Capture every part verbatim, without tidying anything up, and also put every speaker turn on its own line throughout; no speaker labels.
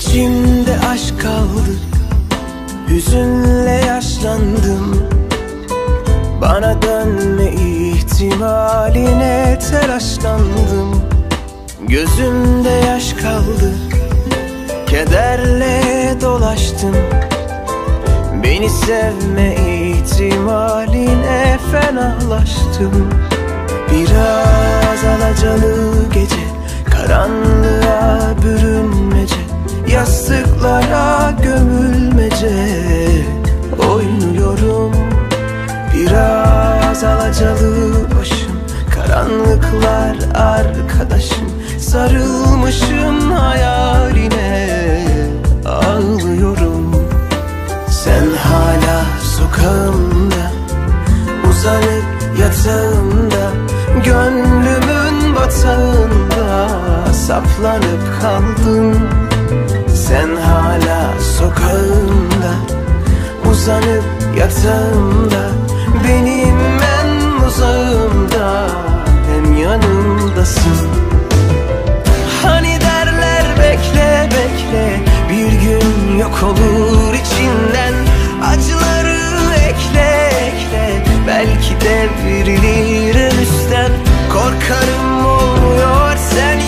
İçimde aşk kaldı, hüzünle yaşlandım. Bana dönme ihtimaline telaşlandım. Gözümde yaş kaldı, kederle dolaştım. Beni sevme ihtimaline fenalaştım. Biraz alacalı gece, karanlığa bürünmece, yastıklara gömülmece oynuyorum. Biraz alacalı başım, karanlıklar arkadaşım, sarılmışım hayaline ağlıyorum. Sen hala sokağımda, uzanıp yatağımda, gönlümün batağında saplanıp kaldın. Sen hala sokağımda, uzanıp yatağımda, benim en uzağımda, hem yanımdasın. Hani derler bekle bekle, bir gün yok olur içinden. Acıları ekle ekle, belki devrilir en üstten. Korkarım olmuyor sen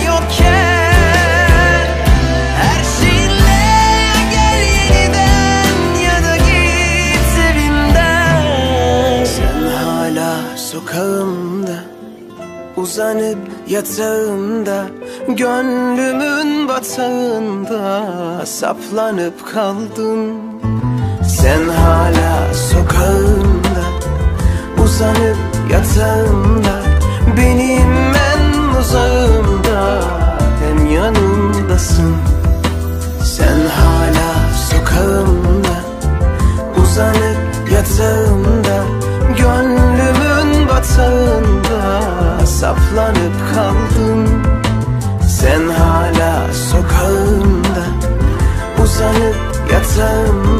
yokken. Her şeyinle gel yeniden, ya da git evimden. Sen hala sokağımda, uzanıp yatağımda, gönlümün batağında saplanıp kaldın. Sen hala sokağımda, uzanıp yatağımda, benim en uzağımda, hem yanımdasın. Sen hala sokağımda, uzanıp yatağımda, gönlümün batağında saplanıp kaldın. Sen hala sokağımda, uzanıp yatağımda,